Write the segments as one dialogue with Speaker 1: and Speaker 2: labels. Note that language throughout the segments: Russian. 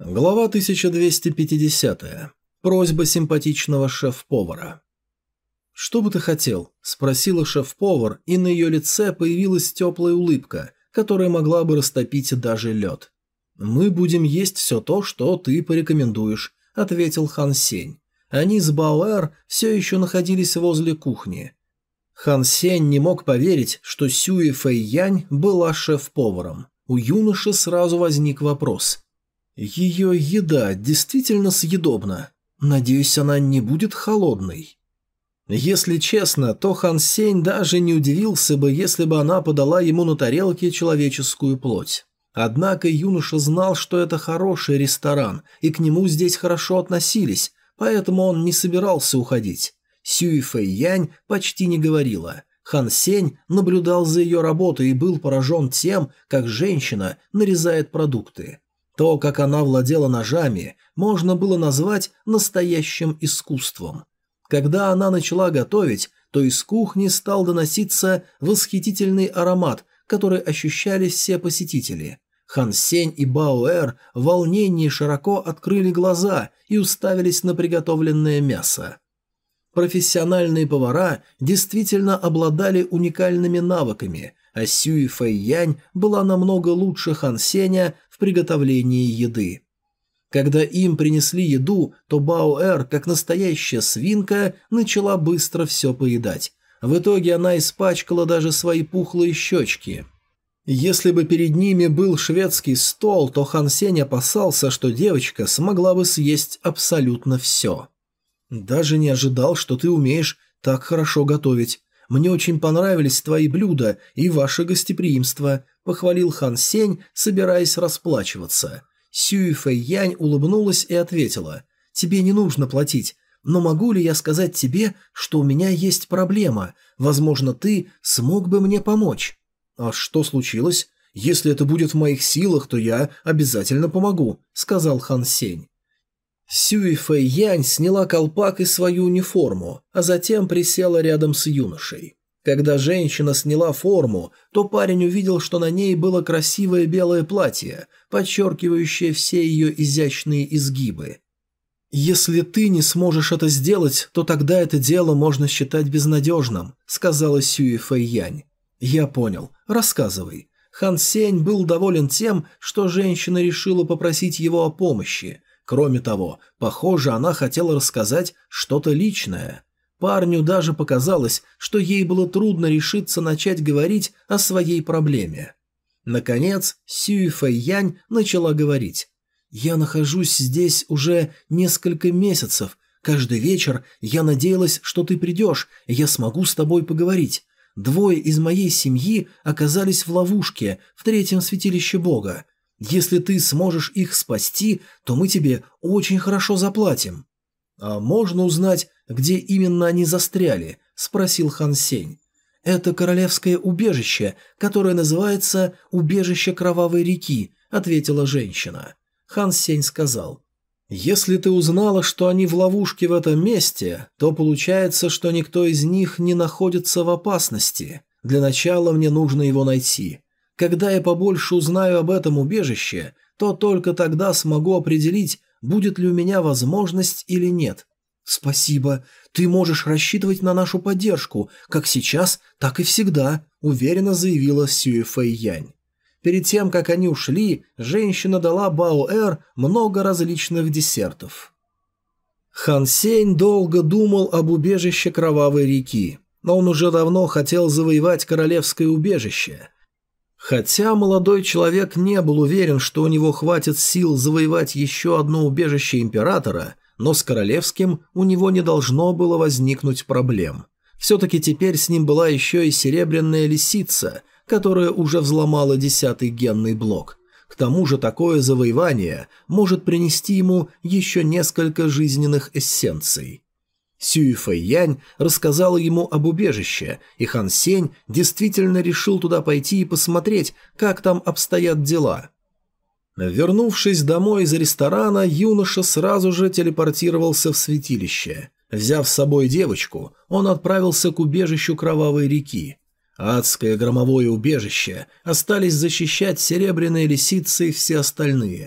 Speaker 1: Глава 1250. Просьба симпатичного шеф-повара. «Что бы ты хотел?» – спросила шеф-повар, и на ее лице появилась теплая улыбка, которая могла бы растопить даже лед. «Мы будем есть все то, что ты порекомендуешь», – ответил Хан Сень. Они с Баоэр все еще находились возле кухни. Хан Сень не мог поверить, что Сюй Фэйянь была шеф-поваром. У юноши сразу возник вопрос. Ее еда действительно съедобна. Надеюсь, она не будет холодной. Если честно, то Хан Сень даже не удивился бы, если бы она подала ему на тарелке человеческую плоть. Однако юноша знал, что это хороший ресторан, и к нему здесь хорошо относились, поэтому он не собирался уходить. Сюй Фэйянь почти не говорила. Хан Сень наблюдал за ее работой и был поражен тем, как женщина нарезает продукты. То, как она владела ножами, можно было назвать настоящим искусством. Когда она начала готовить, то из кухни стал доноситься восхитительный аромат, который ощущали все посетители. Хан Сень и Баоэр в волнении широко открыли глаза и уставились на приготовленное мясо. Профессиональные повара действительно обладали уникальными навыками, а Сюй Фэйянь была намного лучше Хан Сеня в приготовлении еды. Когда им принесли еду, то Баоэр, как настоящая свинка, начала быстро все поедать. В итоге она испачкала даже свои пухлые щечки. Если бы перед ними был шведский стол, то Хан Сень опасался, что девочка смогла бы съесть абсолютно все. «Даже не ожидал, что ты умеешь так хорошо готовить. Мне очень понравились твои блюда и ваше гостеприимство», – похвалил Хан Сень, собираясь расплачиваться. Сюй Фэйянь улыбнулась и ответила: «Тебе не нужно платить, но могу ли я сказать тебе, что у меня есть проблема? Возможно, ты смог бы мне помочь». «А что случилось? Если это будет в моих силах, то я обязательно помогу», – сказал Хан Сень. Сюй Фэйянь сняла колпак и свою униформу, а затем присела рядом с юношей. Когда женщина сняла форму, то парень увидел, что на ней было красивое белое платье, подчеркивающее все ее изящные изгибы. «Если ты не сможешь это сделать, то тогда это дело можно считать безнадежным», — сказала Сюй Фэйянь. «Я понял. Рассказывай». Хан Сень был доволен тем, что женщина решила попросить его о помощи. Кроме того, похоже, она хотела рассказать что-то личное. Парню даже показалось, что ей было трудно решиться начать говорить о своей проблеме. Наконец, Сюй Фэйянь начала говорить. «Я нахожусь здесь уже несколько месяцев. Каждый вечер я надеялась, что ты придешь, и я смогу с тобой поговорить. Двое из моей семьи оказались в ловушке в третьем святилище Бога. Если ты сможешь их спасти, то мы тебе очень хорошо заплатим». «А можно узнать, где именно они застряли?» – спросил Хан Сень. «Это королевское убежище, которое называется «Убежище Кровавой реки», – ответила женщина. Хан Сень сказал: «Если ты узнала, что они в ловушке в этом месте, то получается, что никто из них не находится в опасности. Для начала мне нужно его найти. Когда я побольше узнаю об этом убежище, то только тогда смогу определить, будет ли у меня возможность или нет». «Спасибо. Ты можешь рассчитывать на нашу поддержку, как сейчас, так и всегда», – уверенно заявила Сюй Фэйянь. Перед тем, как они ушли, женщина дала Баоэр много различных десертов. Хан Сень долго думал об убежище Кровавой реки, но он уже давно хотел завоевать королевское убежище. Хотя молодой человек не был уверен, что у него хватит сил завоевать еще одно убежище императора, но с королевским у него не должно было возникнуть проблем. Все-таки теперь с ним была еще и серебряная лисица, которая уже взломала 10-й генный блок. К тому же такое завоевание может принести ему еще несколько жизненных эссенций. Сюй Фэйянь рассказала ему об убежище, и Хан Сень действительно решил туда пойти и посмотреть, как там обстоят дела. Вернувшись домой из ресторана, юноша сразу же телепортировался в святилище. Взяв с собой девочку, он отправился к убежищу Кровавой реки. Адское громовое убежище остались защищать серебряные лисицы и все остальные.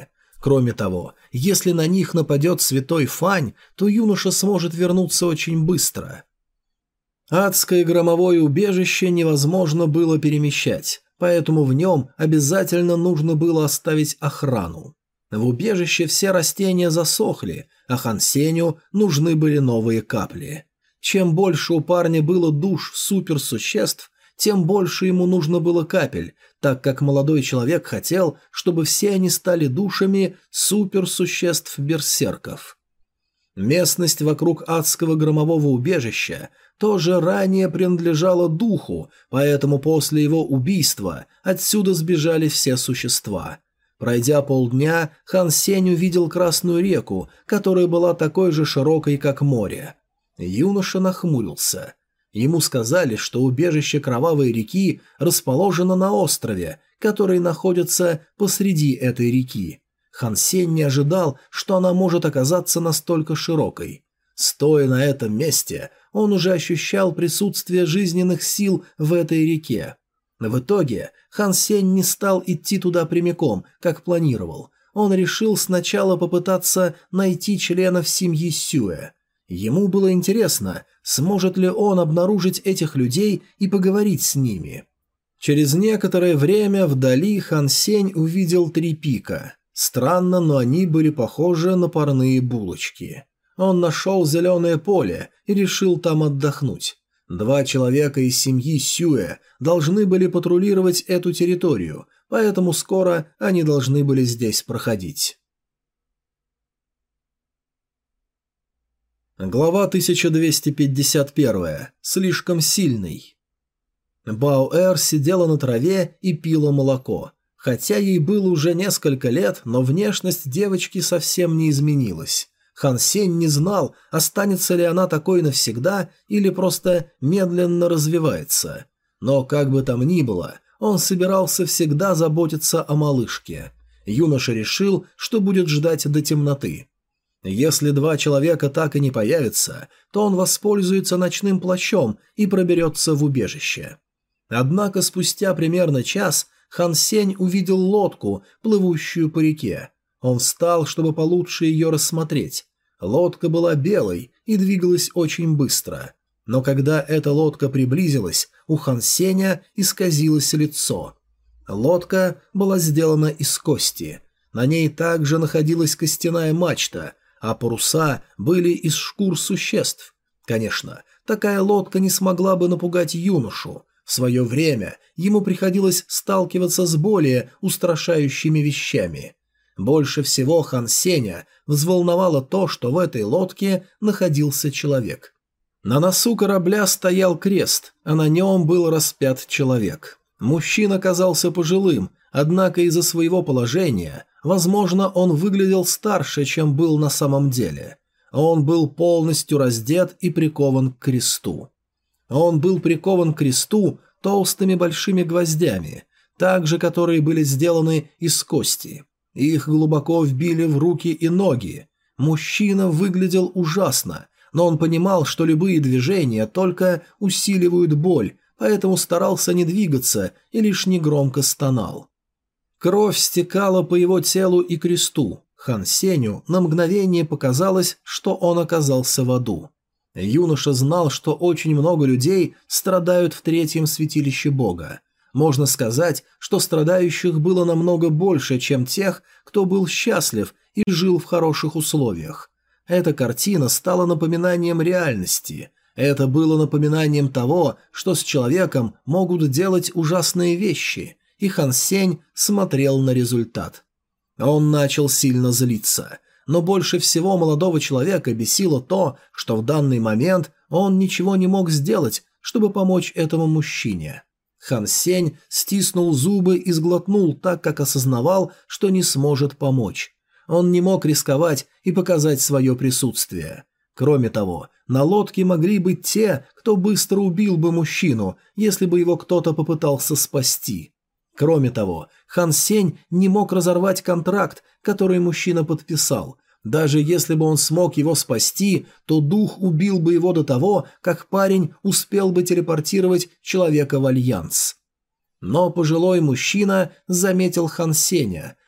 Speaker 1: Кроме того, если на них нападет святой Фань, то юноша сможет вернуться очень быстро. Адское громовое убежище невозможно было перемещать, поэтому в нем обязательно нужно было оставить охрану. В убежище все растения засохли, а Хан Сенью нужны были новые капли. Чем больше у парня было душ суперсуществ, тем больше ему нужно было капель, так как молодой человек хотел, чтобы все они стали душами суперсуществ-берсерков. Местность вокруг адского громового убежища тоже ранее принадлежала духу, поэтому после его убийства отсюда сбежали все существа. Пройдя полдня, Хан Сень увидел Красную реку, которая была такой же широкой, как море. Юноша нахмурился. Ему сказали, что убежище Кровавой реки расположено на острове, который находится посреди этой реки. Хан Сень не ожидал, что она может оказаться настолько широкой. Стоя на этом месте, он уже ощущал присутствие жизненных сил в этой реке. В итоге Хан Сень не стал идти туда прямиком, как планировал. Он решил сначала попытаться найти членов семьи Сюэ. Ему было интересно, сможет ли он обнаружить этих людей и поговорить с ними. Через некоторое время вдали Хан Сень увидел 3 пика. Странно, но они были похожи на парные булочки. Он нашел зеленое поле и решил там отдохнуть. 2 человека из семьи Сюэ должны были патрулировать эту территорию, поэтому скоро они должны были здесь проходить. Глава 1251. Слишком сильный. Баоэр сидела на траве и пила молоко. Хотя ей было уже несколько лет, но внешность девочки совсем не изменилась. Хан Сень не знал, останется ли она такой навсегда или просто медленно развивается. Но как бы там ни было, он собирался всегда заботиться о малышке. Юноша решил, что будет ждать до темноты. Если 2 человека так и не появятся, то он воспользуется ночным плащом и проберется в убежище. Однако спустя примерно час Хан Сень увидел лодку, плывущую по реке. Он встал, чтобы получше ее рассмотреть. Лодка была белой и двигалась очень быстро. Но когда эта лодка приблизилась, у Хан Сеня исказилось лицо. Лодка была сделана из кости. На ней также находилась костяная мачта, а паруса были из шкур существ. Конечно, такая лодка не смогла бы напугать юношу. В свое время ему приходилось сталкиваться с более устрашающими вещами. Больше всего Хан Сеня взволновало то, что в этой лодке находился человек. На носу корабля стоял крест, а на нем был распят человек. Мужчина казался пожилым, однако из-за своего положения, возможно, он выглядел старше, чем был на самом деле. Он был полностью раздет и прикован к кресту. Он был прикован к кресту толстыми большими гвоздями, также которые были сделаны из кости. Их глубоко вбили в руки и ноги. Мужчина выглядел ужасно, но он понимал, что любые движения только усиливают боль, поэтому старался не двигаться и лишь негромко стонал. Кровь стекала по его телу и кресту. Хан Сеню на мгновение показалось, что он оказался в аду. Юноша знал, что очень много людей страдают в 3-м святилище Бога. Можно сказать, что страдающих было намного больше, чем тех, кто был счастлив и жил в хороших условиях. Эта картина стала напоминанием реальности. Это было напоминанием того, что с человеком могут делать ужасные вещи, и Хан Сень смотрел на результат. Он начал сильно злиться, но больше всего молодого человека бесило то, что в данный момент он ничего не мог сделать, чтобы помочь этому мужчине. Хан Сень стиснул зубы и сглотнул, так как осознавал, что не сможет помочь. Он не мог рисковать и показать свое присутствие. Кроме того, на лодке могли быть те, кто быстро убил бы мужчину, если бы его кто-то попытался спасти. Кроме того, Хан Сень не мог разорвать контракт, который мужчина подписал. Даже если бы он смог его спасти, то дух убил бы его до того, как парень успел бы телепортировать человека в Альянс. Но пожилой мужчина заметил Хан Сеня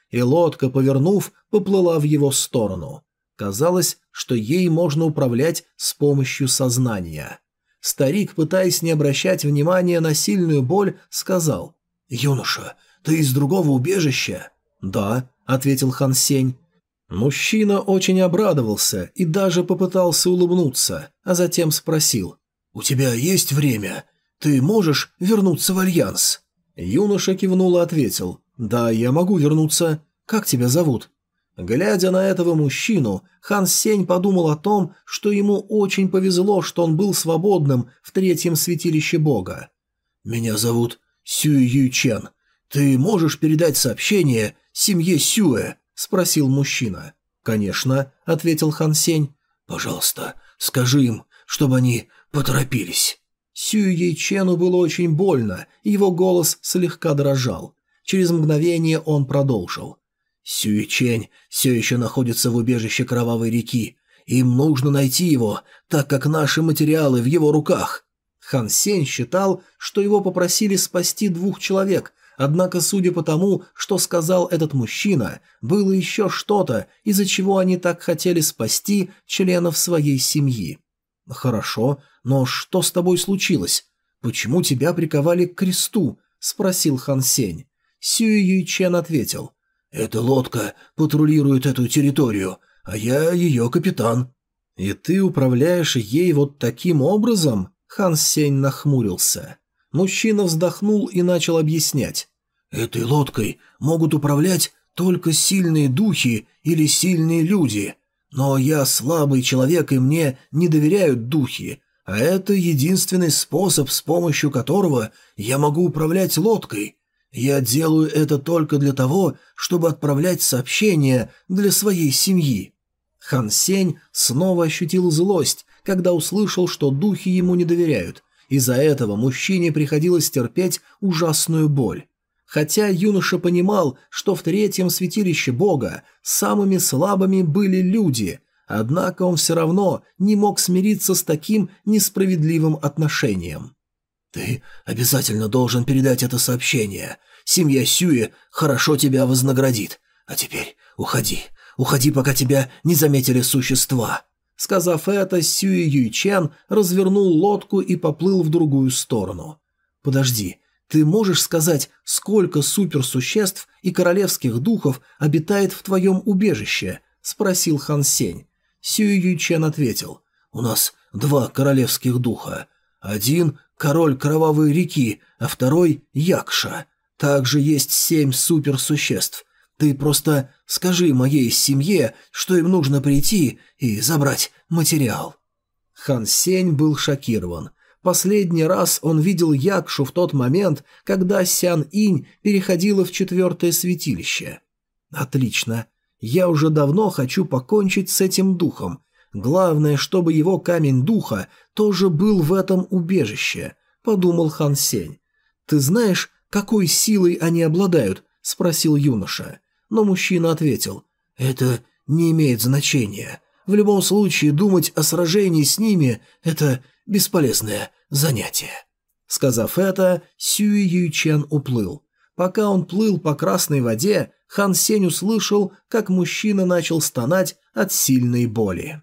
Speaker 1: и лодка, повернув, поплыла в его сторону. Казалось, что ей можно управлять с помощью сознания. Старик, пытаясь не обращать внимания на сильную боль, сказал: «Юноша, ты из другого убежища?» «Да», — ответил Хан Сень. Мужчина очень обрадовался и даже попытался улыбнуться, а затем спросил: «У тебя есть время? Ты можешь вернуться в Альянс?» Юноша кивнул и ответил: «Да, я могу вернуться. Как тебя зовут?» Глядя на этого мужчину, Хан Сень подумал о том, что ему очень повезло, что он был свободным в третьем святилище бога. «Меня зовут Сюэ Юйчен. Ты можешь передать сообщение семье Сюэ?» – спросил мужчина. «Конечно», – ответил Хан Сень. «Пожалуйста, скажи им, чтобы они поторопились». Сюэ Юйчену было очень больно, и его голос слегка дрожал. Через мгновение он продолжил. «Сюэ-чень все еще находится в убежище Кровавой реки. Им нужно найти его, так как наши материалы в его руках». Хан Сень считал, что его попросили спасти 2 человек, однако, судя по тому, что сказал этот мужчина, было еще что-то, из-за чего они так хотели спасти членов своей семьи. «Хорошо, но что с тобой случилось? Почему тебя приковали к кресту?» – спросил Хан Сень. Сюэ Юйчен ответил: «Эта лодка патрулирует эту территорию, а я ее капитан». «И ты управляешь ей вот таким образом?» Хан Сень нахмурился. Мужчина вздохнул и начал объяснять. «Этой лодкой могут управлять только сильные духи или сильные люди. Но я слабый человек, и мне не доверяют духи, а это единственный способ, с помощью которого я могу управлять лодкой. Я делаю это только для того, чтобы отправлять сообщения для своей семьи». Хан Сень снова ощутил злость, когда услышал, что духи ему не доверяют. Из-за этого мужчине приходилось терпеть ужасную боль. Хотя юноша понимал, что в третьем святилище бога самыми слабыми были люди, однако он все равно не мог смириться с таким несправедливым отношением. «Ты обязательно должен передать это сообщение. Семья Сюэ хорошо тебя вознаградит. А теперь уходи. Уходи, пока тебя не заметили существа». Сказав это, Сюэ Юйчен развернул лодку и поплыл в другую сторону. «Подожди, ты можешь сказать, сколько суперсуществ и королевских духов обитает в твоем убежище?» – спросил Хан Сень. Сюэ Юйчен ответил: «У нас 2 королевских духа. Один – король Кровавой реки, а второй – Якша. Также есть 7 суперсуществ. Ты просто скажи моей семье, что им нужно прийти и забрать материал». Хан Сень был шокирован. Последний раз он видел Якшу в тот момент, когда Сян Инь переходила в 4-е святилище. «Отлично. Я уже давно хочу покончить с этим духом. Главное, чтобы его камень духа тоже был в этом убежище», – подумал Хан Сень. «Ты знаешь, какой силой они обладают?» – спросил юноша. Но мужчина ответил: «Это не имеет значения. В любом случае думать о сражении с ними – это бесполезное занятие». Сказав это, Сюэ Юйчен уплыл. Пока он плыл по красной воде, Хан Сень услышал, как мужчина начал стонать от сильной боли.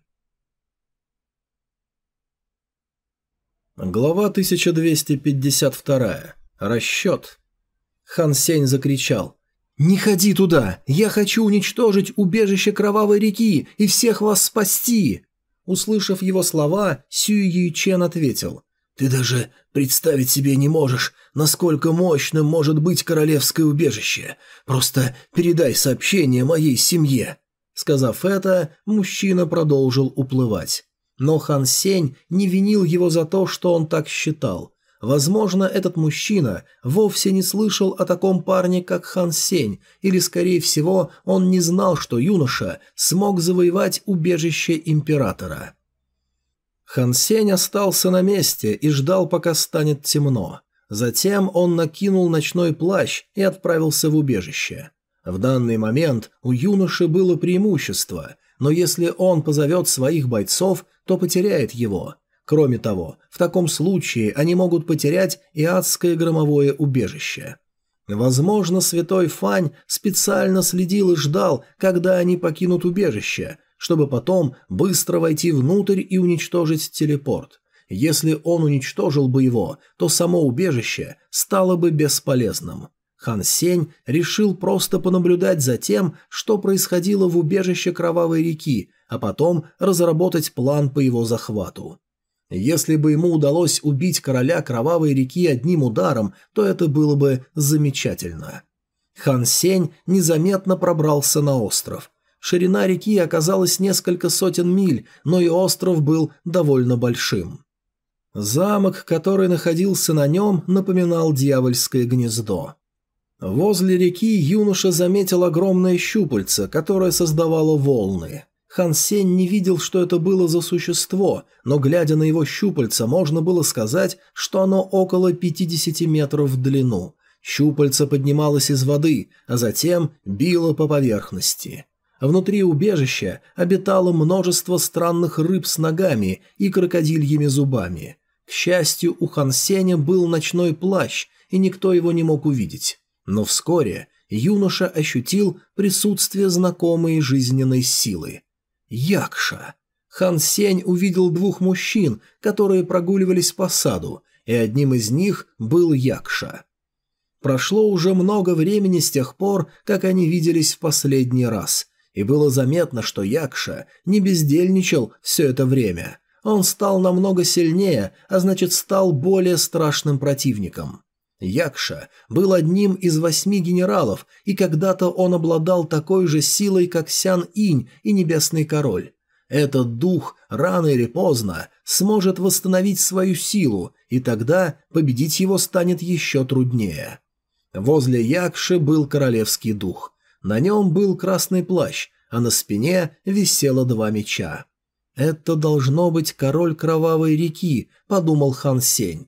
Speaker 1: Глава 1252. Расчет. Хан Сень закричал: «Не ходи туда! Я хочу уничтожить убежище Кровавой реки и всех вас спасти!» Услышав его слова, Сюэ Юйчен ответил: «Ты даже представить себе не можешь, насколько мощным может быть королевское убежище. Просто передай сообщение моей семье». Сказав это, мужчина продолжил уплывать. Но Хан Сень не винил его за то, что он так считал. Возможно, этот мужчина вовсе не слышал о таком парне, как Хан Сень, или, скорее всего, он не знал, что юноша смог завоевать убежище императора. Хан Сень остался на месте и ждал, пока станет темно. Затем он накинул ночной плащ и отправился в убежище. В данный момент у юноши было преимущество, но если он позовет своих бойцов, то потеряет его. Кроме того, в таком случае они могут потерять и адское громовое убежище. Возможно, святой Фань специально следил и ждал, когда они покинут убежище, чтобы потом быстро войти внутрь и уничтожить телепорт. Если он уничтожил бы его, то само убежище стало бы бесполезным. Хан Сень решил просто понаблюдать за тем, что происходило в убежище Кровавой реки, а потом разработать план по его захвату. Если бы ему удалось убить короля Кровавой реки одним ударом, то это было бы замечательно. Хан Сень незаметно пробрался на остров. Ширина реки оказалась несколько сотен миль, но и остров был довольно большим. Замок, который находился на нем, напоминал дьявольское гнездо. Возле реки юноша заметил огромное щупальце, которое создавало волны. Хан Сень не видел, что это было за существо, но, глядя на его щупальца, можно было сказать, что оно около 50 метров в длину. Щупальце поднималось из воды, а затем било по поверхности. Внутри убежища обитало множество странных рыб с ногами и крокодильями зубами. К счастью, у Хан Сеня был ночной плащ, и никто его не мог увидеть. Но вскоре юноша ощутил присутствие знакомой жизненной силы. Якша. Хан Сень увидел двух мужчин, которые прогуливались по саду, и одним из них был Якша. Прошло уже много времени с тех пор, как они виделись в последний раз, и было заметно, что Якша не бездельничал все это время. Он стал намного сильнее, а значит стал более страшным противником. Якша был одним из 8 генералов, и когда-то он обладал такой же силой, как Сян-Инь и Небесный Король. Этот дух рано или поздно сможет восстановить свою силу, и тогда победить его станет еще труднее. Возле Якши был королевский дух. На нем был красный плащ, а на спине висело 2 меча. «Это должно быть король Кровавой реки», — подумал Хан Сень.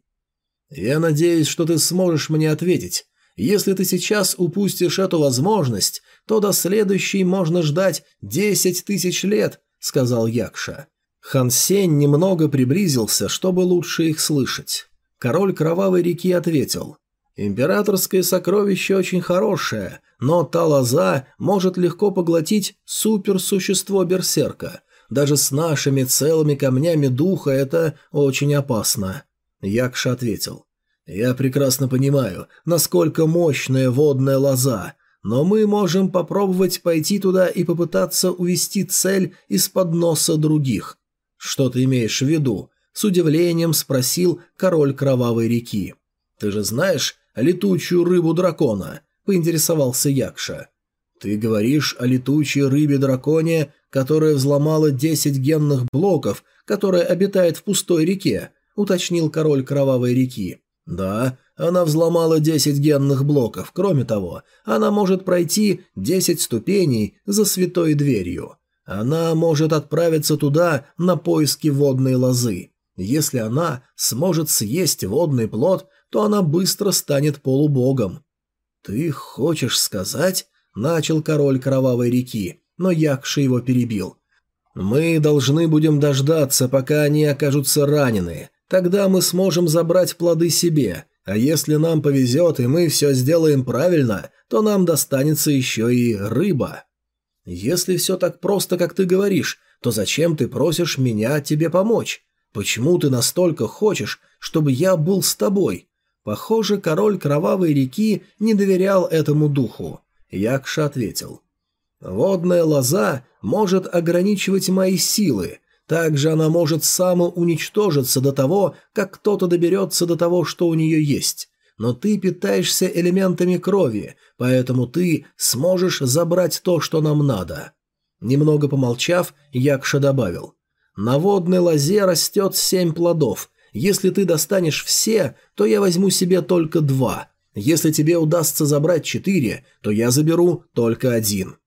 Speaker 1: «Я надеюсь, что ты сможешь мне ответить. Если ты сейчас упустишь эту возможность, то до следующей можно ждать 10 тысяч лет», — сказал Якша. Хан Сень немного приблизился, чтобы лучше их слышать. Король Кровавой реки ответил: «Императорское сокровище очень хорошее, но та лоза может легко поглотить суперсущество Берсерка. Даже с нашими целыми камнями духа это очень опасно». Якша ответил: «Я прекрасно понимаю, насколько мощная водная лоза, но мы можем попробовать пойти туда и попытаться увести цель из-под носа других». «Что ты имеешь в виду?» – с удивлением спросил король Кровавой реки. «Ты же знаешь летучую рыбу дракона?» – поинтересовался Якша. «Ты говоришь о летучей рыбе-драконе, которая взломала 10 генных блоков, которая обитает в пустой реке», – уточнил король Кровавой реки. «Да, она взломала 10 генных блоков. Кроме того, она может пройти 10 ступеней за святой дверью. Она может отправиться туда на поиски водной лозы. Если она сможет съесть водный плод, то она быстро станет полубогом». «Ты хочешь сказать?» – начал король Кровавой реки, но Якша его перебил. «Мы должны будем дождаться, пока они окажутся ранены. Тогда мы сможем забрать плоды себе, а если нам повезет и мы все сделаем правильно, то нам достанется еще и рыба». «Если все так просто, как ты говоришь, то зачем ты просишь меня тебе помочь? Почему ты настолько хочешь, чтобы я был с тобой?» Похоже, король Кровавой реки не доверял этому духу. Якша ответил: «Водная лоза может ограничивать мои силы. Также она может самоуничтожиться до того, как кто-то доберется до того, что у нее есть. Но ты питаешься элементами крови, поэтому ты сможешь забрать то, что нам надо». Немного помолчав, Якша добавил: «На водной лозе растет 7 плодов. Если ты достанешь все, то я возьму себе только 2. Если тебе удастся забрать 4, то я заберу только 1.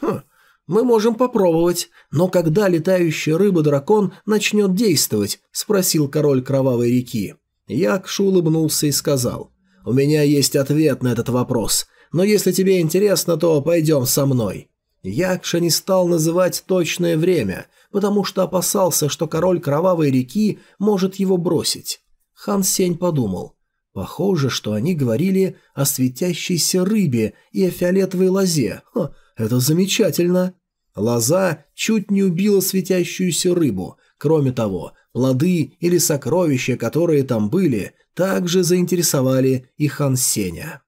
Speaker 1: «Мы можем попробовать, но когда летающая рыба-дракон начнет действовать?» – спросил король Кровавой реки. Якша улыбнулся и сказал: «У меня есть ответ на этот вопрос, но если тебе интересно, то пойдем со мной». Якша не стал называть точное время, потому что опасался, что король Кровавой реки может его бросить. Хан Сень подумал: Похоже, что они говорили о светящейся рыбе и о фиолетовой лозе. Это замечательно. Лоза чуть не убила светящуюся рыбу. Кроме того, плоды или сокровища, которые там были, также заинтересовали и Хан Сеня.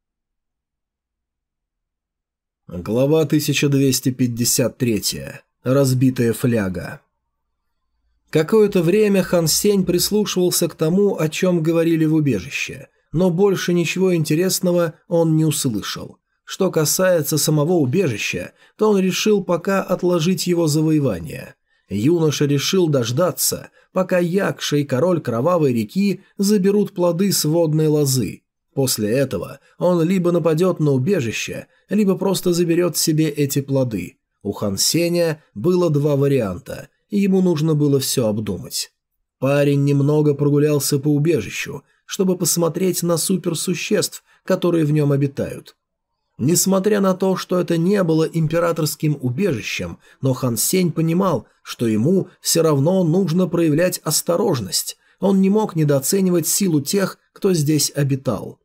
Speaker 1: Глава 1253. Разбитая фляга. Какое-то время Хан Сень прислушивался к тому, о чем говорили в убежище, но больше ничего интересного он не услышал. Что касается самого убежища, то он решил пока отложить его завоевание. Юноша решил дождаться, пока Якша и король Кровавой реки заберут плоды с водной лозы. После этого он либо нападет на убежище, либо просто заберет себе эти плоды. У Хан Сеня было два варианта, и ему нужно было все обдумать. Парень немного прогулялся по убежищу, чтобы посмотреть на суперсуществ, которые в нем обитают. Несмотря на то, что это не было императорским убежищем, но Хан Сень понимал, что ему все равно нужно проявлять осторожность. Он не мог недооценивать силу тех, кто здесь обитал.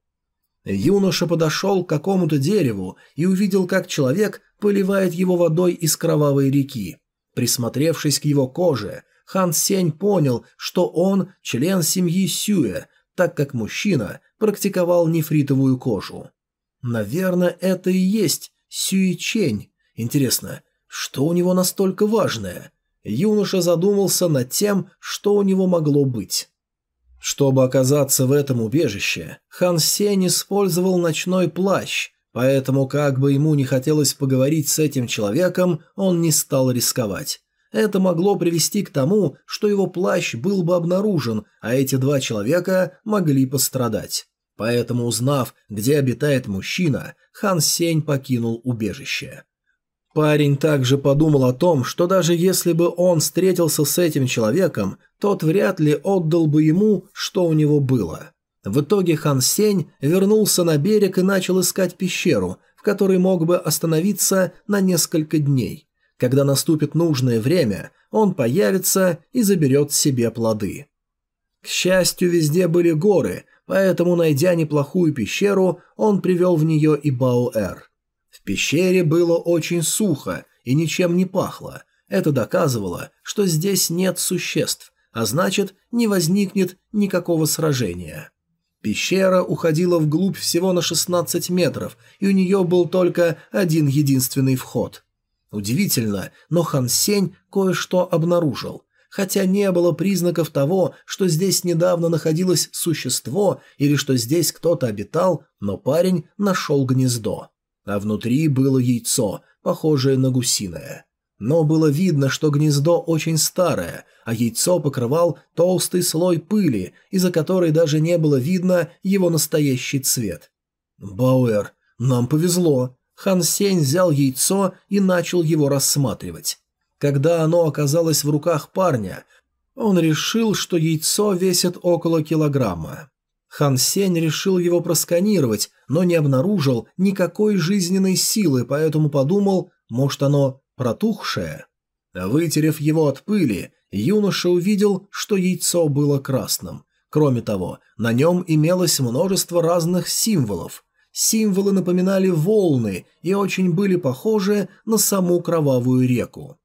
Speaker 1: Юноша подошел к какому-то дереву и увидел, как человек поливает его водой из Кровавой реки. Присмотревшись к его коже, Хан Сень понял, что он член семьи Сюэ, так как мужчина практиковал нефритовую кожу. Наверное, это и есть Сюэ-чень. Интересно, что у него настолько важное? Юноша задумался над тем, что у него могло быть. Чтобы оказаться в этом убежище, Хан Сень использовал ночной плащ, поэтому, как бы ему не хотелось поговорить с этим человеком, он не стал рисковать. Это могло привести к тому, что его плащ был бы обнаружен, а эти два человека могли пострадать. Поэтому, узнав, где обитает мужчина, Хан Сень покинул убежище. Парень также подумал о том, что даже если бы он встретился с этим человеком, тот вряд ли отдал бы ему, что у него было. В итоге Хан Сень вернулся на берег и начал искать пещеру, в которой мог бы остановиться на несколько дней. Когда наступит нужное время, он появится и заберет себе плоды. К счастью, везде были горы, поэтому, найдя неплохую пещеру, он привел в нее и Баоэр. В пещере было очень сухо и ничем не пахло. Это доказывало, что здесь нет существ, а значит, не возникнет никакого сражения. Пещера уходила вглубь всего на 16 метров, и у нее был только один единственный вход. Удивительно, но Хан Сень кое-что обнаружил. Хотя не было признаков того, что здесь недавно находилось существо или что здесь кто-то обитал, но парень нашел гнездо. А внутри было яйцо, похожее на гусиное. Но было видно, что гнездо очень старое, а яйцо покрывал толстый слой пыли, из-за которой даже не было видно его настоящий цвет. «Бауэр, нам повезло». Хан Сень взял яйцо и начал его рассматривать. Когда оно оказалось в руках парня, он решил, что яйцо весит около килограмма. Хан Сень решил его просканировать, но не обнаружил никакой жизненной силы, поэтому подумал, может, оно протухшее. Вытерев его от пыли, юноша увидел, что яйцо было красным. Кроме того, на нем имелось множество разных символов. Символы напоминали волны и очень были похожи на саму Кровавую реку.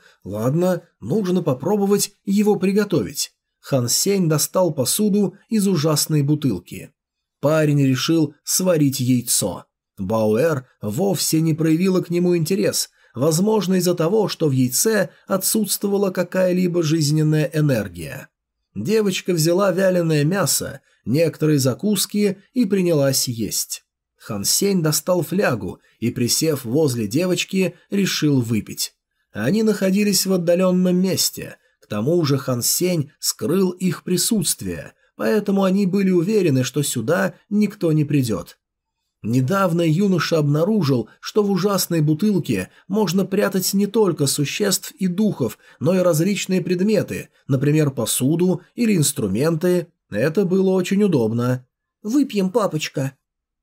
Speaker 1: Ладно, нужно попробовать его приготовить. Хан Сень достал посуду из ужасной бутылки. Парень решил сварить яйцо. Бауэр вовсе не проявила к нему интерес, возможно, из-за того, что в яйце отсутствовала какая-либо жизненная энергия. Девочка взяла вяленое мясо, некоторые закуски и принялась есть. Хан Сень достал флягу и, присев возле девочки, решил выпить. Они находились в отдаленном месте. К тому же Хан Сень скрыл их присутствие, поэтому они были уверены, что сюда никто не придет. Недавно юноша обнаружил, что в ужасной бутылке можно прятать не только существ и духов, но и различные предметы, например, посуду или инструменты. Это было очень удобно. «Выпьем, папочка».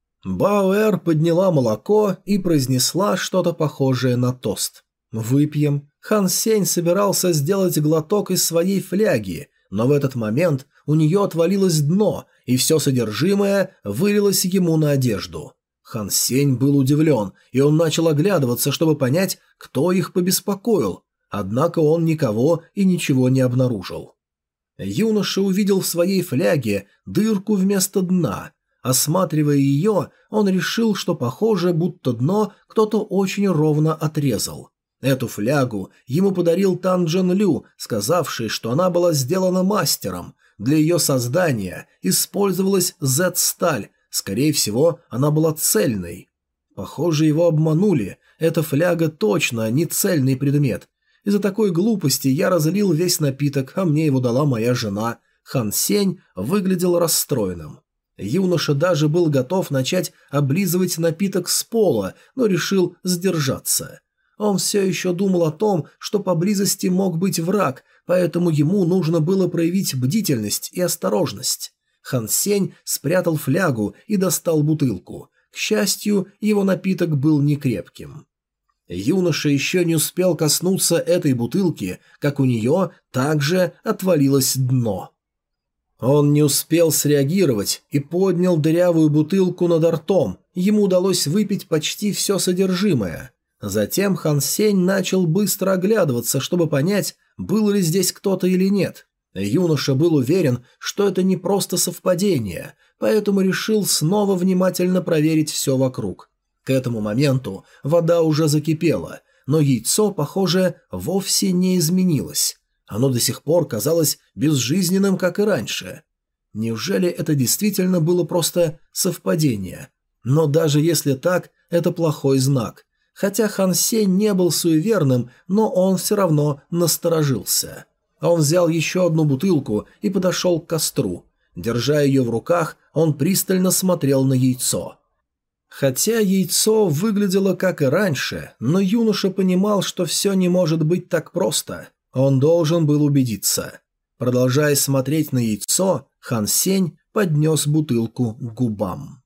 Speaker 1: Бауэр подняла молоко и произнесла что-то похожее на тост. «Выпьем». Хан Сень собирался сделать глоток из своей фляги, но в этот момент у нее отвалилось дно, и все содержимое вылилось ему на одежду. Хан Сень был удивлен, и он начал оглядываться, чтобы понять, кто их побеспокоил, однако он никого и ничего не обнаружил. Юноша увидел в своей фляге дырку вместо дна. Осматривая ее, он решил, что похоже, будто дно кто-то очень ровно отрезал. Эту флягу ему подарил Тан Джен Лю, сказавший, что она была сделана мастером. Для ее создания использовалась Z-сталь, скорее всего, она была цельной. Похоже, его обманули, эта фляга точно не цельный предмет. Из-за такой глупости я разлил весь напиток, а мне его дала моя жена. Хан Сень выглядел расстроенным. Юноша даже был готов начать облизывать напиток с пола, но решил сдержаться. Он все еще думал о том, что поблизости мог быть враг, поэтому ему нужно было проявить бдительность и осторожность. Хан Сень спрятал флягу и достал бутылку. К счастью, его напиток был некрепким. Юноша еще не успел коснуться этой бутылки, как у нее также отвалилось дно. Он не успел среагировать и поднял дырявую бутылку над ртом. Ему удалось выпить почти все содержимое. Затем Хан Сень начал быстро оглядываться, чтобы понять, был ли здесь кто-то или нет. Юноша был уверен, что это не просто совпадение, поэтому решил снова внимательно проверить все вокруг. К этому моменту вода уже закипела, но яйцо, похоже, вовсе не изменилось. Оно до сих пор казалось безжизненным, как и раньше. Неужели это действительно было просто совпадение? Но даже если так, это плохой знак. Хотя Хан Сень не был суеверным, но он все равно насторожился. Он взял еще одну бутылку и подошел к костру. Держа ее в руках, он пристально смотрел на яйцо. Хотя яйцо выглядело как и раньше, но юноша понимал, что все не может быть так просто. Он должен был убедиться. Продолжая смотреть на яйцо, Хан Сень поднес бутылку к губам.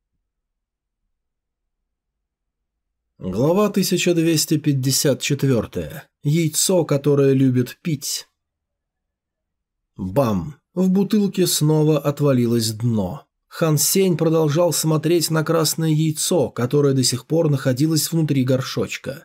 Speaker 1: Глава 1254. Яйцо, которое любит пить. Бам! В бутылке снова отвалилось дно. Хан Сень продолжал смотреть на красное яйцо, которое до сих пор находилось внутри горшочка.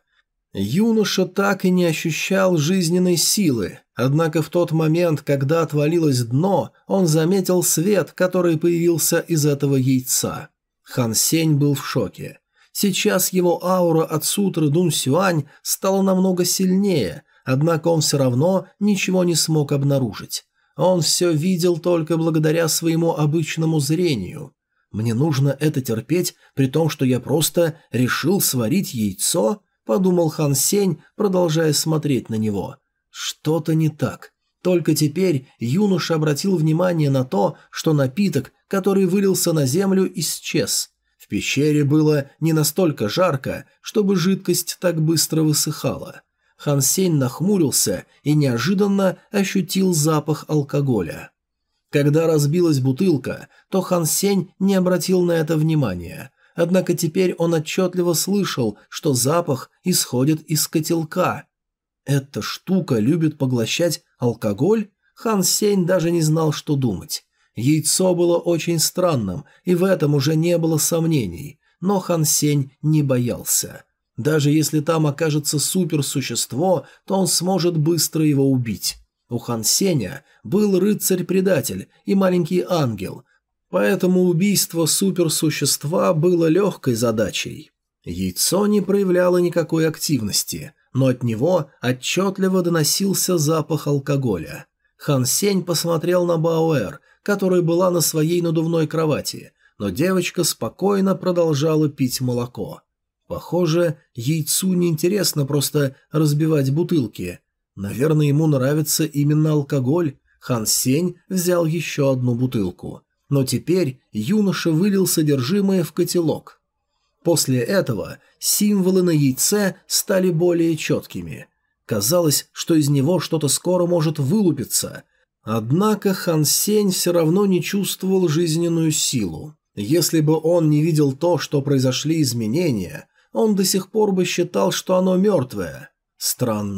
Speaker 1: Юноша так и не ощущал жизненной силы, однако в тот момент, когда отвалилось дно, он заметил свет, который появился из этого яйца. Хан Сень был в шоке. Сейчас его аура от сутры Дун Сюань стала намного сильнее, однако он все равно ничего не смог обнаружить. Он все видел только благодаря своему обычному зрению. «Мне нужно это терпеть, при том, что я просто решил сварить яйцо?» – подумал Хан Сень, продолжая смотреть на него. Что-то не так. Только теперь юноша обратил внимание на то, что напиток, который вылился на землю, исчез. В пещере было не настолько жарко, чтобы жидкость так быстро высыхала. Хан Сень нахмурился и неожиданно ощутил запах алкоголя. Когда разбилась бутылка, то Хан Сень не обратил на это внимания. Однако теперь он отчетливо слышал, что запах исходит из котелка. Эта штука любит поглощать алкоголь? Хан Сень даже не знал, что думать. Яйцо было очень странным, и в этом уже не было сомнений. Но Хан Сень не боялся. Даже если там окажется суперсущество, то он сможет быстро его убить. У Хан Сеня был рыцарь-предатель и маленький ангел, поэтому убийство суперсущества было легкой задачей. Яйцо не проявляло никакой активности, но от него отчетливо доносился запах алкоголя. Хан Сень посмотрел на Баоэр, которая была на своей надувной кровати, но девочка спокойно продолжала пить молоко. Похоже, яйцу неинтересно просто разбивать бутылки. Наверное, ему нравится именно алкоголь. Хан Сень взял еще одну бутылку. Но теперь юноша вылил содержимое в котелок. После этого символы на яйце стали более четкими. Казалось, что из него что-то скоро может вылупиться. Однако Хан Сень все равно не чувствовал жизненную силу. Если бы он не видел то, что произошли изменения, он до сих пор бы считал, что оно мертвое. Странно.